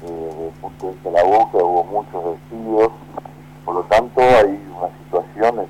desde el punto de vista de la boca hubo muchos despidos, por lo tanto hay una situación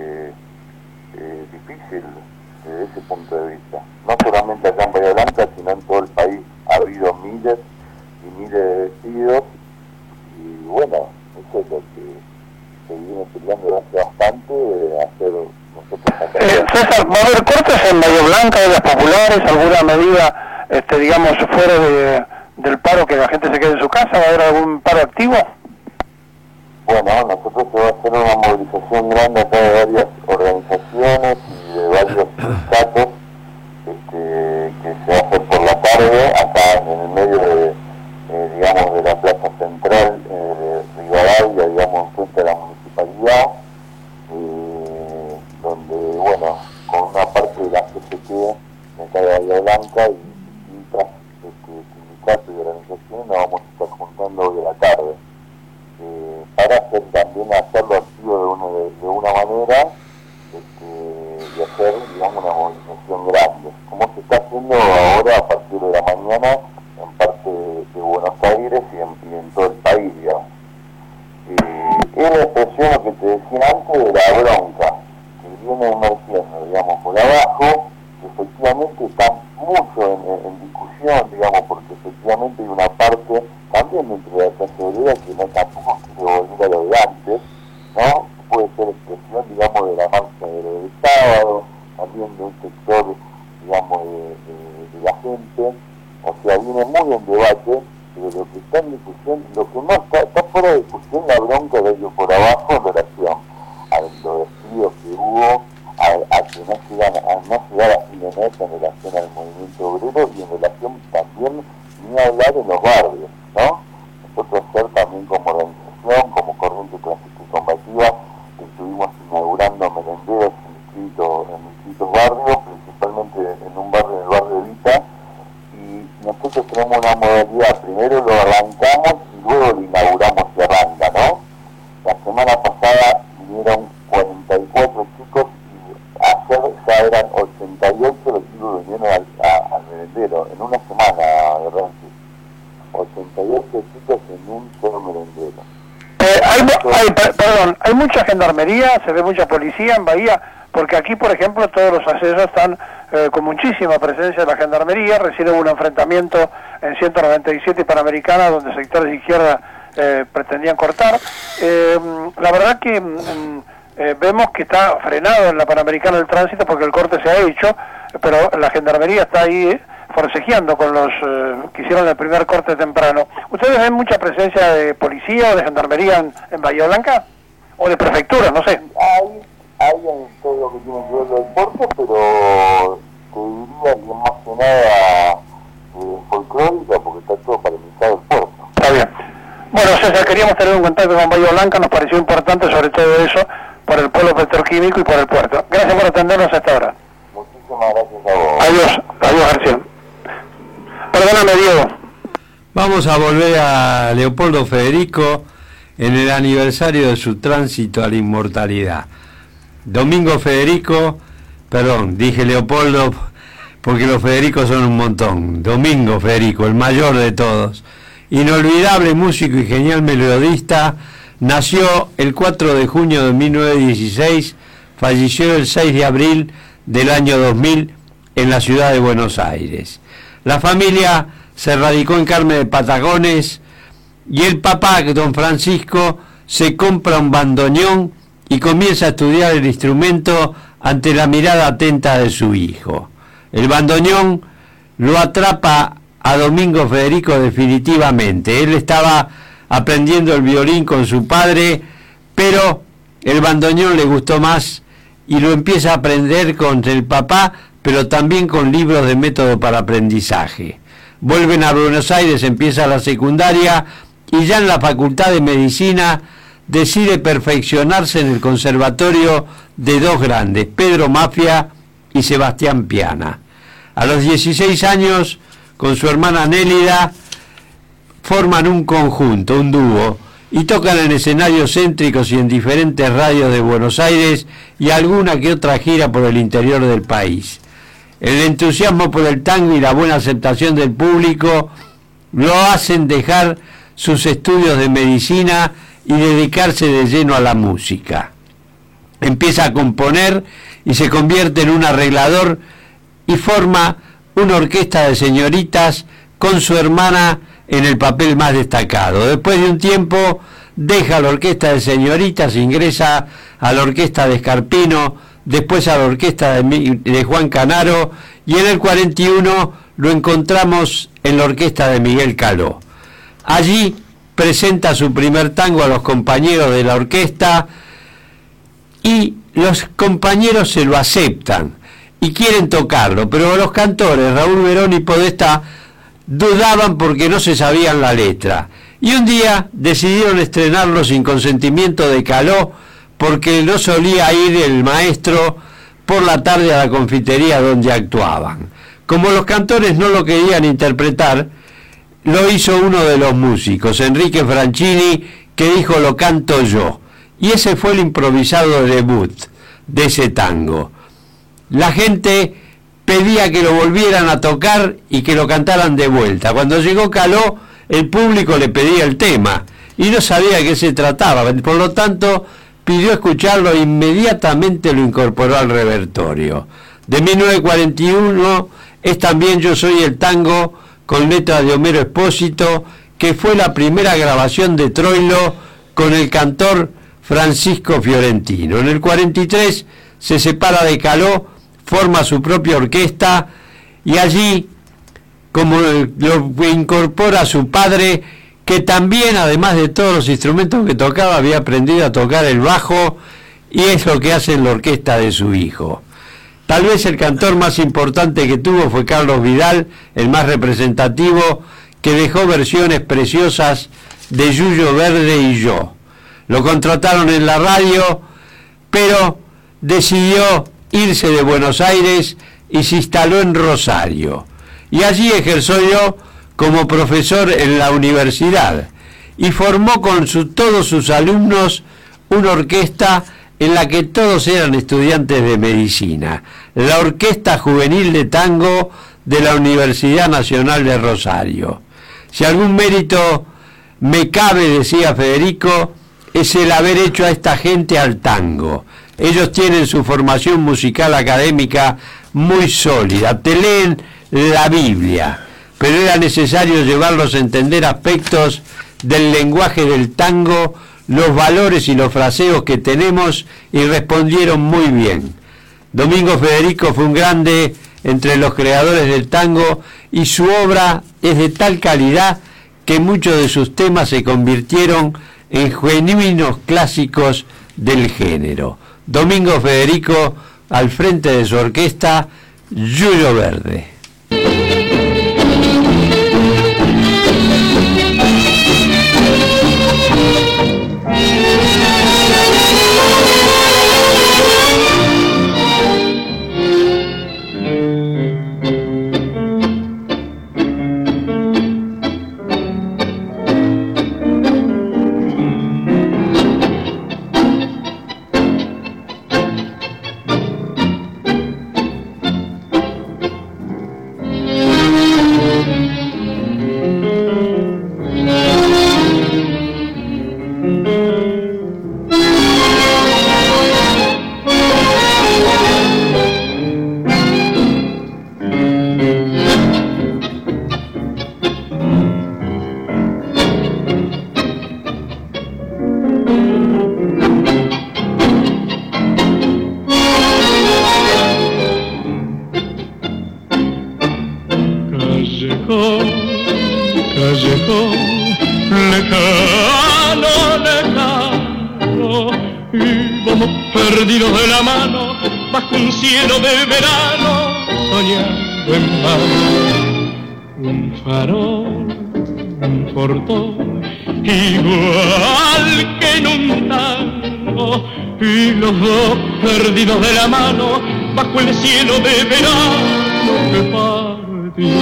difícil desde ese punto de vista. No solamente acá en Bahía Blanca, sino en todo el país ha habido miles y miles de despidos, y bueno, eso es lo que se viene peleando hace bastante, hacer nosotros acá. César, ¿va a haber cortes en Bahía Blanca de las populares? ¿Alguna medida, digamos, fuera del paro, que la gente se quede en su casa? ¿Va a haber algún paro activo? Bueno, nosotros se va a hacer una movilización grande acá de varias organizaciones y de varios sindicatos que se va a hacer por la tarde, acá en el medio de, digamos, de la plaza central de Rivadavia, digamos, frente a la municipalidad, donde, bueno, con una parte de la CGT de acá de Bahía Blanca y distintas sindicatos y organizaciones nos vamos a estar juntando hoy a la tarde. Para hacer también hacerlo activo de una manera y hacer, digamos, una movilización grande, como se está haciendo ahora a partir de la mañana en parte de Buenos Aires y en todo el país, digamos. Es la expresión, lo que te decía antes, de la bronca que viene emergiendo, digamos, por abajo, que efectivamente está mucho en discusión, digamos, porque efectivamente hay una parte también dentro de la clase obrera que no tampoco quiere volver a lo de antes, ¿no? Puede ser expresión, digamos, de la marcha del sábado, también de un sector, digamos, de la gente, o sea, viene muy en debate, pero lo que está en discusión, lo que no está fuera de discusión, la bronca de ellos por abajo en relación a los despidos que hubo, a que no llegar a fin de mes en relación al movimiento obrero y en relación también, ni hablar en los barrios, ¿no? Nosotros ser también como organización, como corriente clásica y combativa, estuvimos inaugurando merenderos en distintos barrios, principalmente en un barrio, en el barrio Evita, y nosotros tenemos una modalidad, primero lo arrancamos y luego lo inauguramos y arranca, ¿no? La semana pasada vinieron 44 chicos y ayer ya eran 88 los chicos que vinieron al merendero, en una semana, ¿verdad? 88 chicos en un solo merendero. Perdón, ¿hay mucha gendarmería, se ve mucha policía en Bahía? Porque aquí, por ejemplo, todos los accesos están con muchísima presencia de la gendarmería. Recién hubo un enfrentamiento en 197 y Panamericana, donde sectores de izquierda pretendían cortar. La verdad que vemos que está frenado en la Panamericana el tránsito porque el corte se ha hecho, pero la gendarmería está ahí forcejeando con los que hicieron el primer corte temprano. ¿Ustedes ven mucha presencia de policía o de gendarmería en Bahía Blanca? ¿O de prefectura? No sé. Hay en todo lo que tiene que ver con el puerto, pero te diría que más que nada folclórica, porque está todo paralizado el puerto. Está bien. Bueno, César, queríamos tener un contacto con Bahía Blanca, nos pareció importante sobre todo eso, por el polo petroquímico y por el puerto. Gracias por atendernos hasta ahora. Muchísimas gracias a vos. Adiós, García. Perdóname, Diego. Vamos a volver a Leopoldo Federico en el aniversario de su tránsito a la inmortalidad. Domingo Federico, perdón, dije Leopoldo porque los Federicos son un montón. Domingo Federico, el mayor de todos, inolvidable músico y genial melodista, nació el 4 de junio de 1916, falleció el 6 de abril del año 2000 en la ciudad de Buenos Aires. La familia se radicó en Carmen de Patagones y el papá, don Francisco, se compra un bandoneón y comienza a estudiar el instrumento ante la mirada atenta de su hijo. El bandoneón lo atrapa a Domingo Federico definitivamente. Él estaba aprendiendo el violín con su padre, pero el bandoneón le gustó más y lo empieza a aprender con el papá, pero también con libros de método para aprendizaje. Vuelven a Buenos Aires, empieza la secundaria y ya en la Facultad de Medicina decide perfeccionarse en el conservatorio de dos grandes, Pedro Mafia y Sebastián Piana. A los 16 años, con su hermana Nélida, forman un conjunto, un dúo, y tocan en escenarios céntricos y en diferentes radios de Buenos Aires y alguna que otra gira por el interior del país. El entusiasmo por el tango y la buena aceptación del público lo hacen dejar sus estudios de medicina y dedicarse de lleno a la música. Empieza a componer y se convierte en un arreglador y forma una orquesta de señoritas con su hermana en el papel más destacado. Después de un tiempo deja la orquesta de señoritas, ingresa a la orquesta de Scarpino, después a la orquesta de Juan Canaro, y en el 41 lo encontramos en la orquesta de Miguel Caló. Allí presenta su primer tango a los compañeros de la orquesta y los compañeros se lo aceptan y quieren tocarlo, pero los cantores Raúl Verón y Podestá dudaban porque no se sabían la letra, y un día decidieron estrenarlo sin consentimiento de Caló, porque no solía ir el maestro por la tarde a la confitería donde actuaban. Como los cantores no lo querían interpretar, lo hizo uno de los músicos, Enrique Franchini, que dijo: lo canto yo, y ese fue el improvisado debut de ese tango. La gente pedía que lo volvieran a tocar y que lo cantaran de vuelta. Cuando llegó Caló, el público le pedía el tema y no sabía de qué se trataba, por lo tanto pidió escucharlo e inmediatamente lo incorporó al repertorio. De 1941 es también Yo soy el tango, con letra de Homero Expósito, que fue la primera grabación de Troilo con el cantor Francisco Fiorentino. En el 43 se separa de Caló, forma su propia orquesta y allí, como lo incorpora a su padre, que también, además de todos los instrumentos que tocaba, había aprendido a tocar el bajo, y es lo que hace en la orquesta de su hijo. Tal vez el cantor más importante que tuvo fue Carlos Vidal, el más representativo, que dejó versiones preciosas de Yuyo Verde y Yo. Lo contrataron en la radio, pero decidió irse de Buenos Aires y se instaló en Rosario. Y allí ejerció como profesor en la universidad y formó con todos sus alumnos una orquesta en la que todos eran estudiantes de medicina, la Orquesta Juvenil de Tango de la Universidad Nacional de Rosario. Si algún mérito me cabe, decía Federico, es el haber hecho a esta gente al tango. Ellos tienen su formación musical académica muy sólida, te leen la Biblia, pero era necesario llevarlos a entender aspectos del lenguaje del tango, los valores y los fraseos que tenemos, y respondieron muy bien. Domingo Federico fue un grande entre los creadores del tango y su obra es de tal calidad que muchos de sus temas se convirtieron en genuinos clásicos del género. Domingo Federico al frente de su orquesta, Yuyo Verde. Perdidos de la mano bajo el cielo de verano que partió.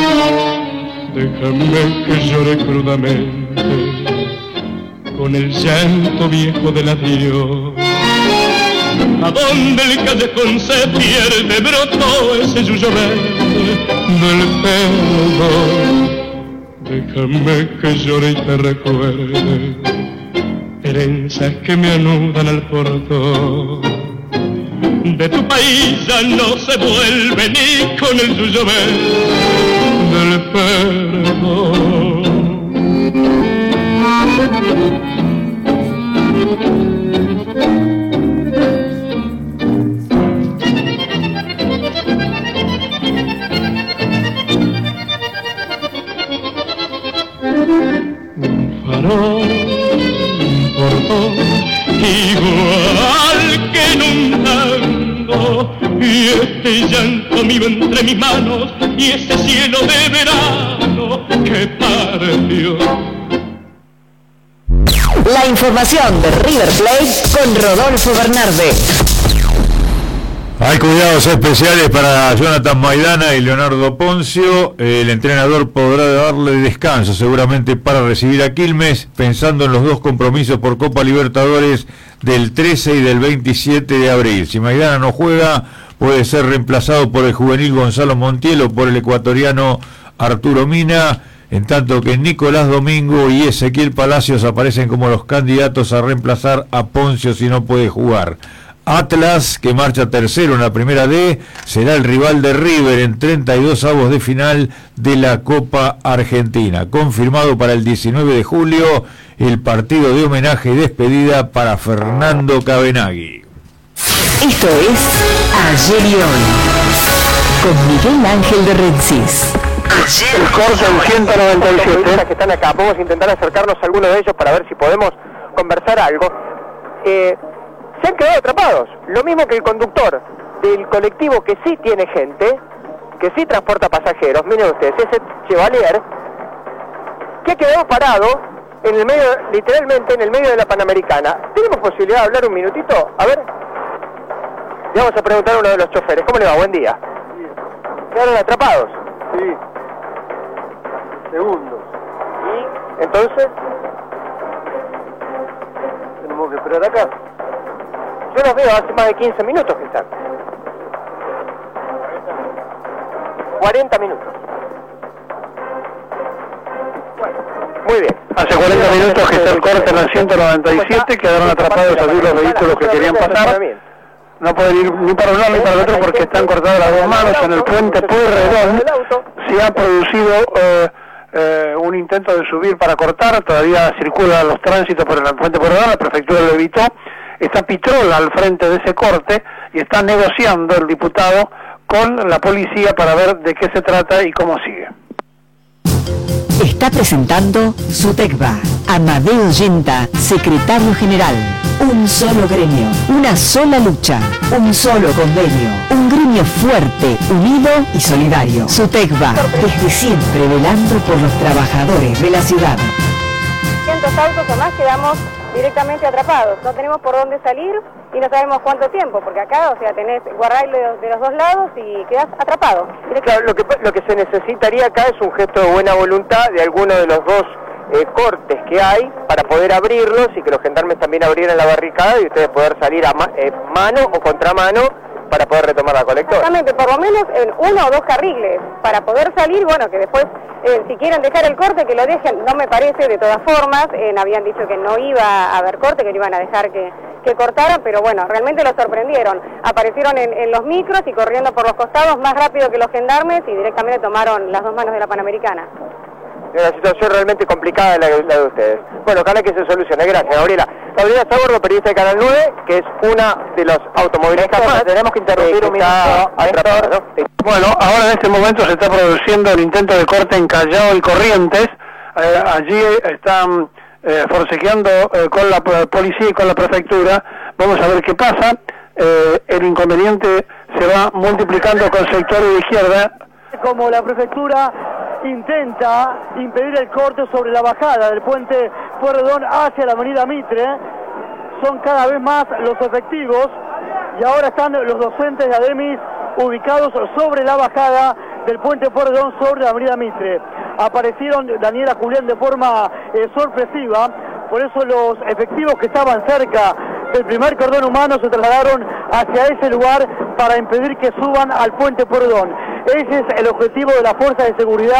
Déjame que llore crudamente con el llanto viejo del adiós. A donde el callejón se pierde brotó ese yuyo verde del pelo Déjame que llore y te recuerde, herencias que me anudan al portón. De tu país ya no se vuelve ni con el llover del perdón. Un farol, un portón, igual que en un tango, y este llanto mío entre mis manos, y ese cielo de verano que partió. La información de River Plate con Rodolfo Bernarde. Hay cuidados especiales para Jonathan Maidana y Leonardo Poncio. El entrenador podrá darle descanso seguramente para recibir a Quilmes, pensando en los dos compromisos por Copa Libertadores del 13 y del 27 de abril. Si Maidana no juega, puede ser reemplazado por el juvenil Gonzalo Montiel o por el ecuatoriano Arturo Mina, en tanto que Nicolás Domingo y Ezequiel Palacios aparecen como los candidatos a reemplazar a Poncio si no puede jugar. Atlas, que marcha tercero en la primera D, será el rival de River en 32avos de final de la Copa Argentina. Confirmado para el 19 de julio el partido de homenaje y despedida para Fernando Cabenagui. Esto es Ayer y Hoy, con Miguel Ángel de Rensis. El corte en 197. Que están acá, vamos a intentar acercarnos a alguno de ellos para ver si podemos conversar algo. Se han quedado atrapados, lo mismo que el conductor del colectivo que sí tiene gente, que sí transporta pasajeros. Miren ustedes, ese Chevalier que ha quedado parado en el medio, literalmente en el medio de la Panamericana. ¿Tenemos posibilidad de hablar un minutito? A ver, le vamos a preguntar a uno de los choferes. ¿Cómo le va? Buen día. ¿Quedaron atrapados? Sí. Segundos. ¿Y entonces? Tenemos que esperar acá. Yo los veo hace más de 15 minutos que están. 40 minutos. Bueno, muy bien. Hace 40 minutos que está el corte en la 197, quedaron atrapados allí los vehículos que querían pasar. No pueden ir ni para un lado ni para el otro porque están cortadas las dos manos. En el puente Pueyrredón se ha producido un intento de subir para cortar, todavía circulan los tránsitos por el puente Pueyrredón, la prefectura lo evitó. Está Pitrola al frente de ese corte y está negociando el diputado con la policía para ver de qué se trata y cómo sigue. Está presentando Sutecba, Amadeo Yenta, secretario general. Un solo gremio, una sola lucha, un solo convenio, un gremio fuerte, unido y solidario. Sutecba, desde siempre velando por los trabajadores de la ciudad. 200 autos o más quedamos directamente atrapados, no tenemos por dónde salir y no sabemos cuánto tiempo, porque acá, o sea, tenés guarrail de los dos lados y quedás atrapado. Claro, lo que se necesitaría acá es un gesto de buena voluntad de alguno de los dos cortes que hay para poder abrirlos y que los gendarmes también abrieran la barricada y ustedes poder salir a mano o contramano para poder retomar la colectora. Exactamente, por lo menos en uno o dos carriles, para poder salir, bueno, que después, si quieren dejar el corte, que lo dejen, no me parece, de todas formas, habían dicho que no iba a haber corte, que no iban a dejar que cortaran, pero bueno, realmente los sorprendieron, aparecieron en los micros y corriendo por los costados más rápido que los gendarmes y directamente tomaron las dos manos de la Panamericana. Es una situación realmente complicada la de ustedes. Bueno, ojalá que se solucione. Gracias, Gabriela. Gabriela Sabordo, periodista de Canal 9, que es una de los automovilistas más. Tenemos que interrumpir un minuto, Héctor, ¿no? Sí. Bueno, ahora en este momento se está produciendo el intento de corte en Callao y Corrientes. Allí están forcejeando con la policía y con la prefectura. Vamos a ver qué pasa. El inconveniente se va multiplicando con sectores de izquierda. Como la prefectura intenta impedir el corte sobre la bajada del puente Pueyrredón hacia la avenida Mitre, son cada vez más los efectivos y ahora están los docentes de ADEMIS ubicados sobre la bajada del puente Pueyrredón sobre la avenida Mitre. Aparecieron Daniela Julián de forma sorpresiva, por eso los efectivos que estaban cerca del primer cordón humano se trasladaron hacia ese lugar para impedir que suban al puente Pueyrredón. Ese es el objetivo de la Fuerza de Seguridad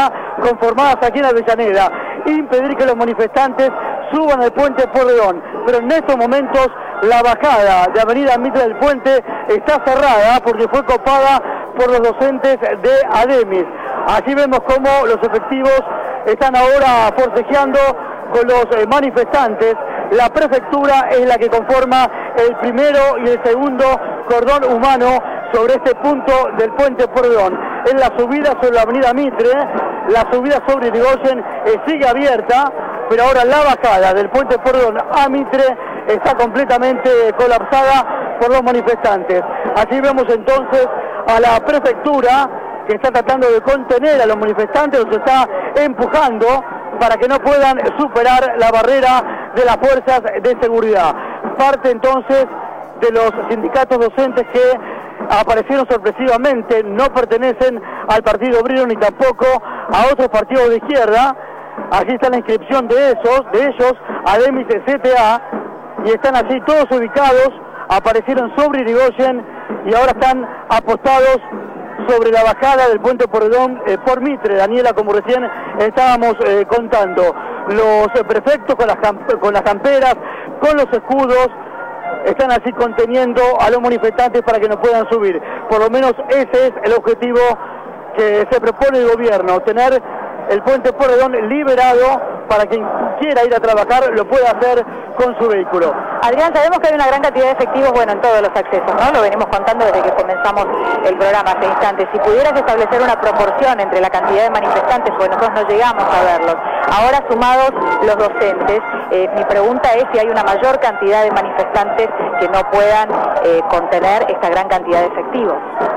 conformadas aquí en Avellaneda, impedir que los manifestantes suban al puente Pueyrredón, pero en estos momentos la bajada de Avenida Mitre del Puente está cerrada porque fue copada por los docentes de ADEMIS. Allí vemos cómo los efectivos están ahora forcejeando con los manifestantes. La prefectura es la que conforma el primero y el segundo cordón humano sobre este punto del puente Pueyrredón. En la subida sobre la avenida Mitre, la subida sobre Irigoyen sigue abierta, pero ahora la bajada del puente Pueyrredón a Mitre está completamente colapsada por los manifestantes. Allí vemos entonces a la prefectura que está tratando de contener a los manifestantes, los está empujando para que no puedan superar la barrera de las fuerzas de seguridad. Parte entonces de los sindicatos docentes que aparecieron sorpresivamente, no pertenecen al Partido Obrero ni tampoco a otros partidos de izquierda. Aquí está la inscripción de ellos, ADEMIS CTA, y están así todos ubicados, aparecieron sobre Irigoyen y ahora están apostados sobre la bajada del puente Pueyrredón por Mitre. Daniela, como recién estábamos contando, los prefectos con las camperas, con los escudos, están así conteniendo a los manifestantes para que no puedan subir. Por lo menos ese es el objetivo que se propone el gobierno, tener el puente Pueyrredón liberado para quien quiera ir a trabajar lo pueda hacer con su vehículo. Adrián, sabemos que hay una gran cantidad de efectivos, en todos los accesos, ¿no? Lo venimos contando desde que comenzamos el programa hace instantes. Si pudieras establecer una proporción entre la cantidad de manifestantes, porque nosotros no llegamos a verlos, ahora sumados los docentes, mi pregunta es si hay una mayor cantidad de manifestantes que no puedan contener esta gran cantidad de efectivos.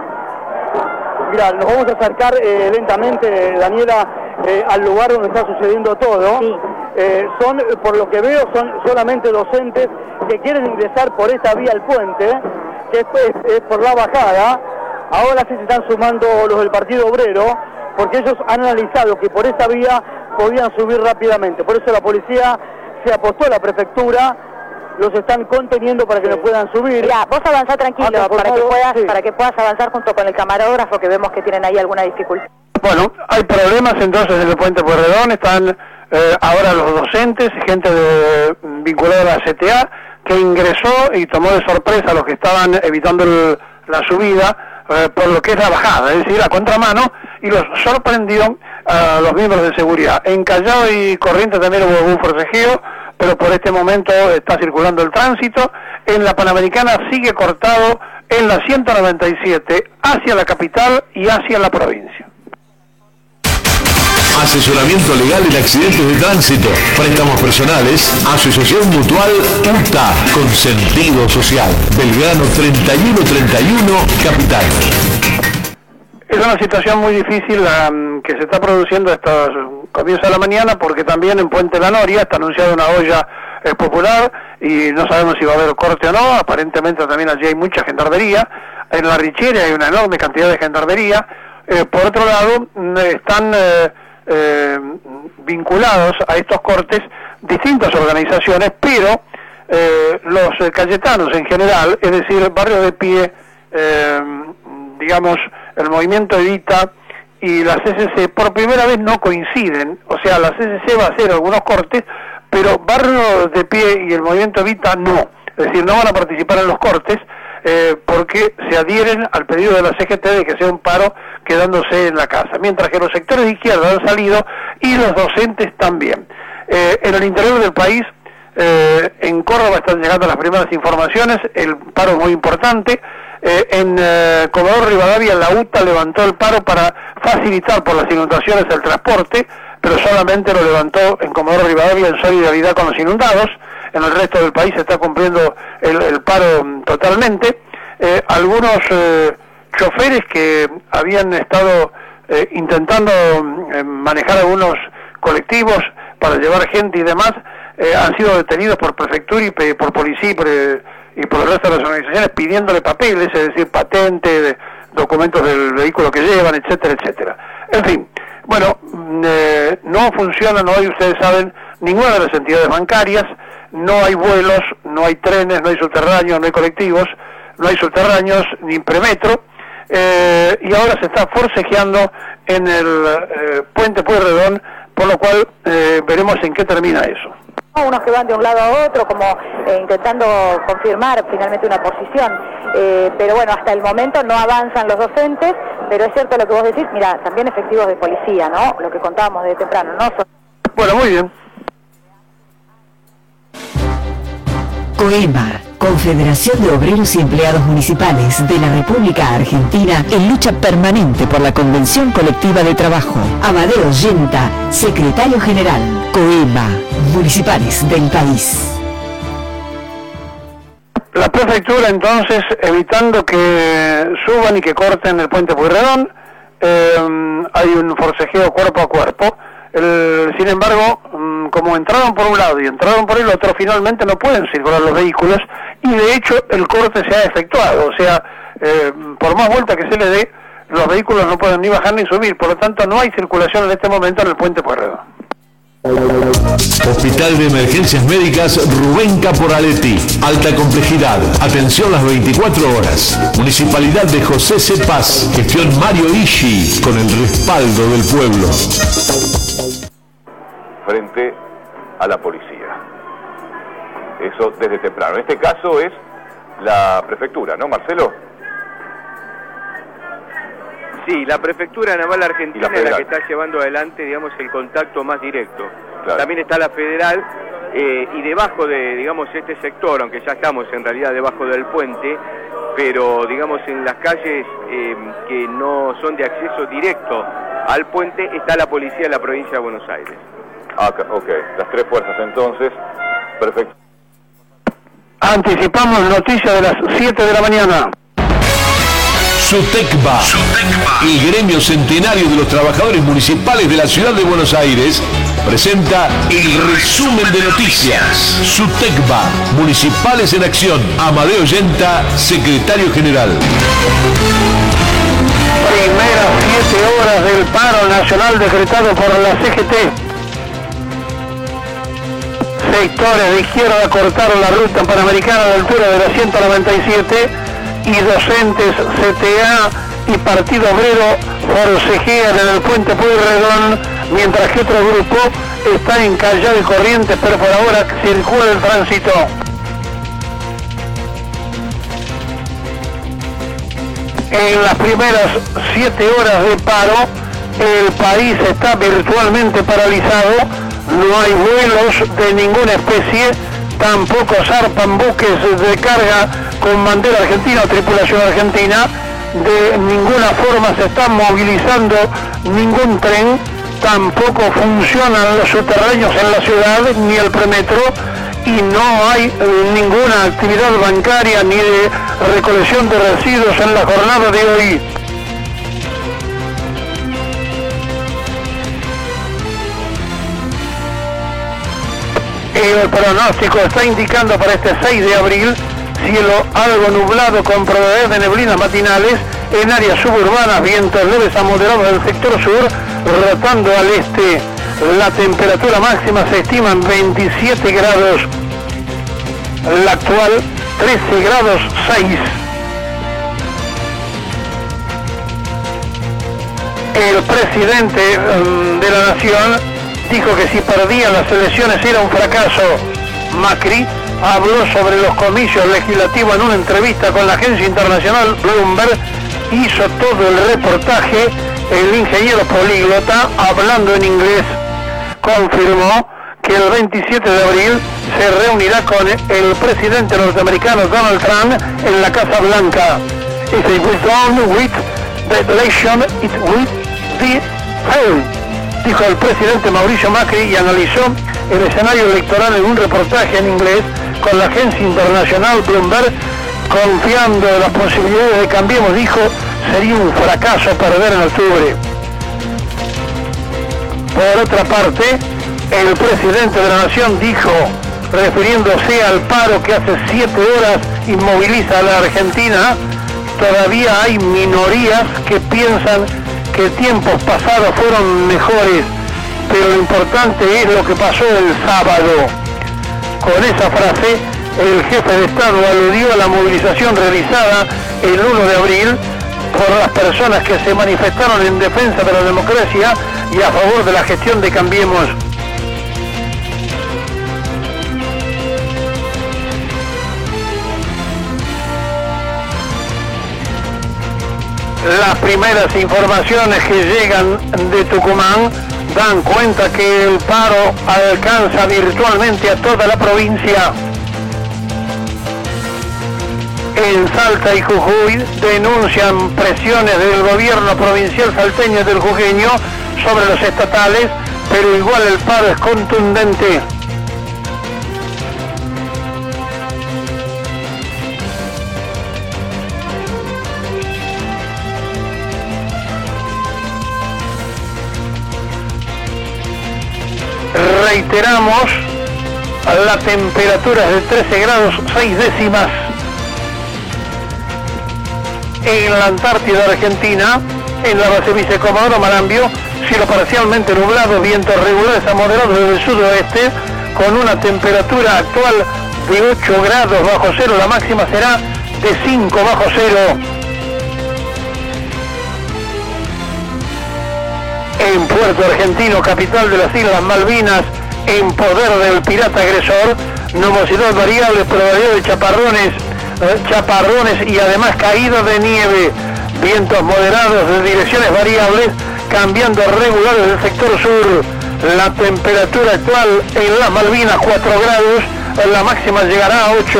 Mira, nos vamos a acercar lentamente, Daniela, al lugar donde está sucediendo todo. Sí. Son, por lo que veo, son solamente docentes que quieren ingresar por esta vía al puente, que es por la bajada. Ahora sí se están sumando los del Partido Obrero, porque ellos han analizado que por esta vía podían subir rápidamente. Por eso la policía se apostó a la prefectura, los están conteniendo para que no puedan subir. Mira, vos avanzá tranquilo, para que puedas avanzar junto con el camarógrafo, que vemos que tienen ahí alguna dificultad. Bueno, hay problemas entonces en el puente Pueyrredón, están ahora los docentes, gente vinculada a la CTA, que ingresó y tomó de sorpresa a los que estaban evitando la subida por lo que es la bajada, es decir, a contramano, y los sorprendió a los miembros de seguridad. En Callao y Corrientes también hubo un forcejeo, pero por este momento está circulando el tránsito. En la Panamericana sigue cortado en la 197 hacia la capital y hacia la provincia. Asesoramiento legal en accidentes de tránsito, préstamos personales, Asociación Mutual UTA, con sentido social, Belgrano 3131, Capital. Es una situación muy difícil que se está produciendo estos comienzos de la mañana, porque también en Puente La Noria está anunciada una olla popular y no sabemos si va a haber corte o no. Aparentemente también allí hay mucha gendarmería. En la Richiera hay una enorme cantidad de gendarmería. Por otro lado, están vinculados a estos cortes distintas organizaciones, pero los cayetanos en general, es decir, Barrio de Pie, digamos, el Movimiento Evita y la CCC, por primera vez no coinciden. O sea, la CCC va a hacer algunos cortes, pero Barrio de Pie y el Movimiento Evita no. Es decir, no van a participar en los cortes porque se adhieren al pedido de la CGT de que sea un paro quedándose en la casa, mientras que los sectores de izquierda han salido y los docentes también. En el interior del país, en Córdoba están llegando las primeras informaciones, el paro es muy importante. En Comodoro Rivadavia la UTA levantó el paro para facilitar por las inundaciones el transporte, pero solamente lo levantó en Comodoro Rivadavia en solidaridad con los inundados. En el resto del país se está cumpliendo el paro totalmente. Algunos choferes que habían estado intentando manejar algunos colectivos para llevar gente y demás, han sido detenidos por prefectura y por policía y por el resto de las organizaciones pidiéndole papeles, es decir, patente, documentos del vehículo que llevan, etcétera, etcétera. En fin, bueno, no funcionan hoy, ustedes saben, ninguna de las entidades bancarias, no hay vuelos, no hay trenes, no hay subterráneos, no hay colectivos, no hay subterráneos ni premetro. y ahora se está forcejeando en el puente Pueyrredón, por lo cual veremos en qué termina eso. Unos que van de un lado a otro, como intentando confirmar finalmente una posición, pero bueno, hasta el momento no avanzan los docentes, pero es cierto lo que vos decís, mira, también efectivos de policía, ¿no? Lo que contábamos de temprano, ¿no? Bueno, muy bien. COEMA, Confederación de Obreros y Empleados Municipales de la República Argentina, en lucha permanente por la Convención Colectiva de Trabajo. Amadeo Yenta, Secretario General. COEMA, Municipales del país. La prefectura entonces, evitando que suban y que corten el puente Pueyrredón, hay un forcejeo cuerpo a cuerpo. Sin embargo, como entraron por un lado y entraron por el otro, finalmente no pueden circular los vehículos y de hecho el corte se ha efectuado. O sea, por más vuelta que se le dé, los vehículos no pueden ni bajar ni subir. Por lo tanto, no hay circulación en este momento en el puente Pueyrredón. Hospital de Emergencias Médicas Rubén Caporaletti. Alta complejidad. Atención las 24 horas. Municipalidad de José C. Paz. Gestión Mario Ishi. Con el respaldo del pueblo. Frente a la policía. Eso desde temprano. En este caso es la prefectura, ¿no, Marcelo? Sí, la Prefectura Naval Argentina es la que está llevando adelante, digamos, el contacto más directo. Claro. También está la Federal, y debajo de, digamos, este sector, aunque ya estamos en realidad debajo del puente, pero, digamos, en las calles que no son de acceso directo al puente, está la policía de la provincia de Buenos Aires. Ah, ok. Las tres fuerzas, entonces. Perfecto. Anticipamos noticias de las 7 de la mañana. SUTECBA, el gremio centenario de los trabajadores municipales de la ciudad de Buenos Aires, presenta el resumen de noticias. SUTECBA, Municipales en Acción. Amadeo Yenta, Secretario General. Primeras 7 horas del paro nacional decretado por la CGT. Sectores de izquierda cortaron la ruta panamericana a la altura de la 197 y docentes, CTA y Partido Obrero forcejean en el puente Pueyrredón, mientras que otro grupo está en Callao y Corrientes, pero por ahora circula el tránsito. En las primeras 7 horas de paro, el país está virtualmente paralizado, no hay vuelos de ninguna especie, tampoco zarpan buques de carga con bandera argentina o tripulación argentina, de ninguna forma se está movilizando ningún tren, tampoco funcionan los subterráneos en la ciudad, ni el premetro, y no hay ninguna actividad bancaria ni de recolección de residuos en la jornada de hoy. El pronóstico está indicando para este 6 de abril cielo algo nublado con probabilidad de neblinas matinales en áreas suburbanas, vientos leves a moderados del sector sur, rotando al este. La temperatura máxima se estima en 27 grados, la actual 13 grados 6. El presidente de la Nación dijo que si perdían las elecciones era un fracaso. Macri habló sobre los comicios legislativos en una entrevista con la agencia internacional Bloomberg, hizo todo el reportaje, el ingeniero políglota, hablando en inglés, confirmó que el 27 de abril se reunirá con el presidente norteamericano Donald Trump en la Casa Blanca. If it goes on with the election, it will be failed, dijo el presidente Mauricio Macri, y analizó el escenario electoral en un reportaje en inglés con la agencia internacional Bloomberg, confiando en las posibilidades de Cambiemos, dijo, sería un fracaso perder en octubre. Por otra parte, el presidente de la Nación dijo, refiriéndose al paro que hace 7 horas inmoviliza a la Argentina, todavía hay minorías que piensan que tiempos pasados fueron mejores, pero lo importante es lo que pasó el sábado. Con esa frase, el jefe de Estado aludió a la movilización realizada el 1 de abril por las personas que se manifestaron en defensa de la democracia y a favor de la gestión de Cambiemos. Las primeras informaciones que llegan de Tucumán dan cuenta que el paro alcanza virtualmente a toda la provincia. En Salta y Jujuy denuncian presiones del gobierno provincial salteño y del jujeño sobre los estatales, pero igual el paro es contundente. Reiteramos, la temperatura es de 13 grados 6 décimas. En la Antártida Argentina, en la base Vicecomodoro Marambio, cielo parcialmente nublado, vientos regulares a moderados desde el sudoeste, con una temperatura actual de 8 grados bajo cero, la máxima será de 5 bajo cero. En Puerto Argentino, capital de las Islas Malvinas, en poder del pirata agresor, nubosidad variable, probabilidad de chaparrones y además caída de nieve, vientos moderados de direcciones variables, cambiando regulares del sector sur. La temperatura actual en las Malvinas 4 grados, la máxima llegará a 8.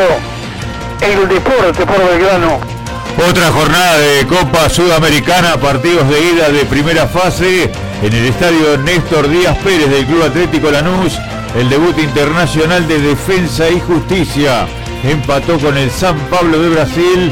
El deporte por Belgrano. Otra jornada de Copa Sudamericana, partidos de ida de primera fase en el estadio Néstor Díaz Pérez del Club Atlético Lanús. El debut internacional de Defensa y Justicia empató con el San Pablo de Brasil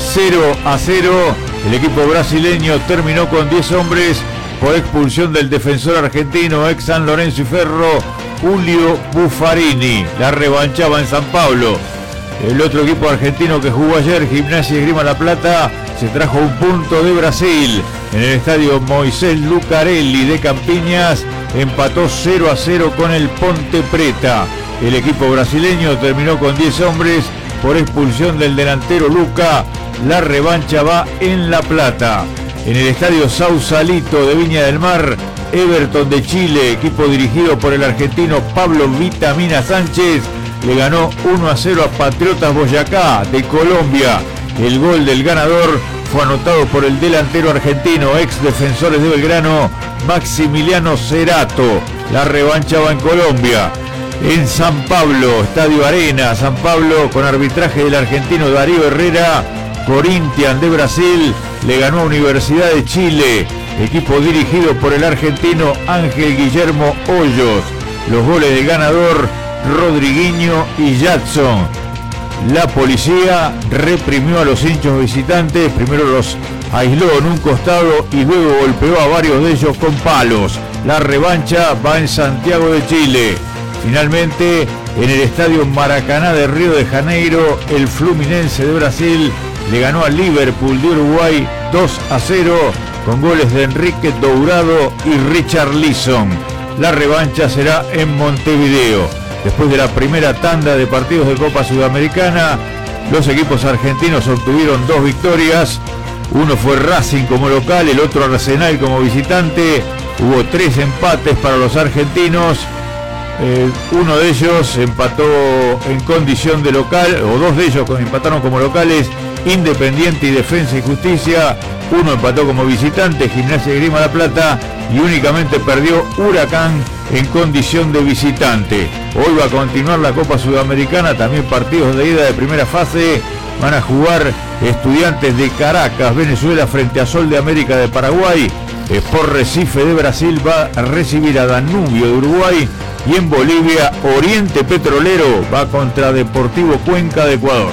0-0. El equipo brasileño terminó con 10 hombres por expulsión del defensor argentino ex San Lorenzo y Ferro, Julio Buffarini. La revanchaba en San Pablo. El otro equipo argentino que jugó ayer, Gimnasia y Esgrima La Plata, se trajo un punto de Brasil. En el estadio Moisés Lucarelli de Campiñas empató 0-0 con el Ponte Preta. El equipo brasileño terminó con 10 hombres por expulsión del delantero Luca. La revancha va en La Plata. En el estadio Sausalito de Viña del Mar, Everton de Chile, equipo dirigido por el argentino Pablo Vitamina Sánchez, le ganó 1-0 a Patriotas Boyacá de Colombia. El gol del ganador fue anotado por el delantero argentino, ex Defensores de Belgrano, Maximiliano Cerato. La revancha va en Colombia. En San Pablo, Estadio Arena, San Pablo, con arbitraje del argentino Darío Herrera, Corinthians de Brasil le ganó a Universidad de Chile, equipo dirigido por el argentino Ángel Guillermo Hoyos. Los goles del ganador, Rodriguinho y Jackson. La policía reprimió a los hinchas visitantes, primero los aisló en un costado y luego golpeó a varios de ellos con palos. La revancha va en Santiago de Chile. Finalmente, en el estadio Maracaná de Río de Janeiro, el Fluminense de Brasil le ganó al Liverpool de Uruguay 2-0 con goles de Enrique Dourado y Richard Lisson. La revancha será en Montevideo. Después de la primera tanda de partidos de Copa Sudamericana, los equipos argentinos obtuvieron 2 victorias. Uno fue Racing como local, el otro Arsenal como visitante. Hubo 3 empates para los argentinos. Uno de ellos empató en condición de local, o 2 de ellos empataron como locales, Independiente y Defensa y Justicia. Uno empató como visitante, Gimnasia y Esgrima La Plata, y únicamente perdió Huracán en condición de visitante. Hoy va a continuar la Copa Sudamericana, también partidos de ida de primera fase. Van a jugar Estudiantes de Caracas, Venezuela, frente a Sol de América de Paraguay. Sport Recife de Brasil va a recibir a Danubio de Uruguay. Y en Bolivia, Oriente Petrolero va contra Deportivo Cuenca de Ecuador.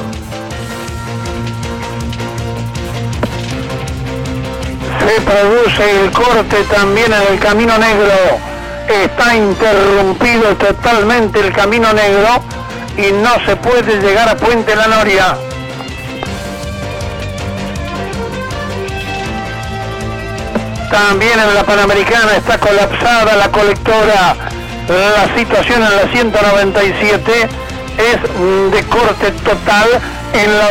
Se produce el corte también en el Camino Negro. Está interrumpido totalmente el Camino Negro y no se puede llegar a Puente La Noria. También en la Panamericana está colapsada la colectora. La situación en la 197 es de corte total en la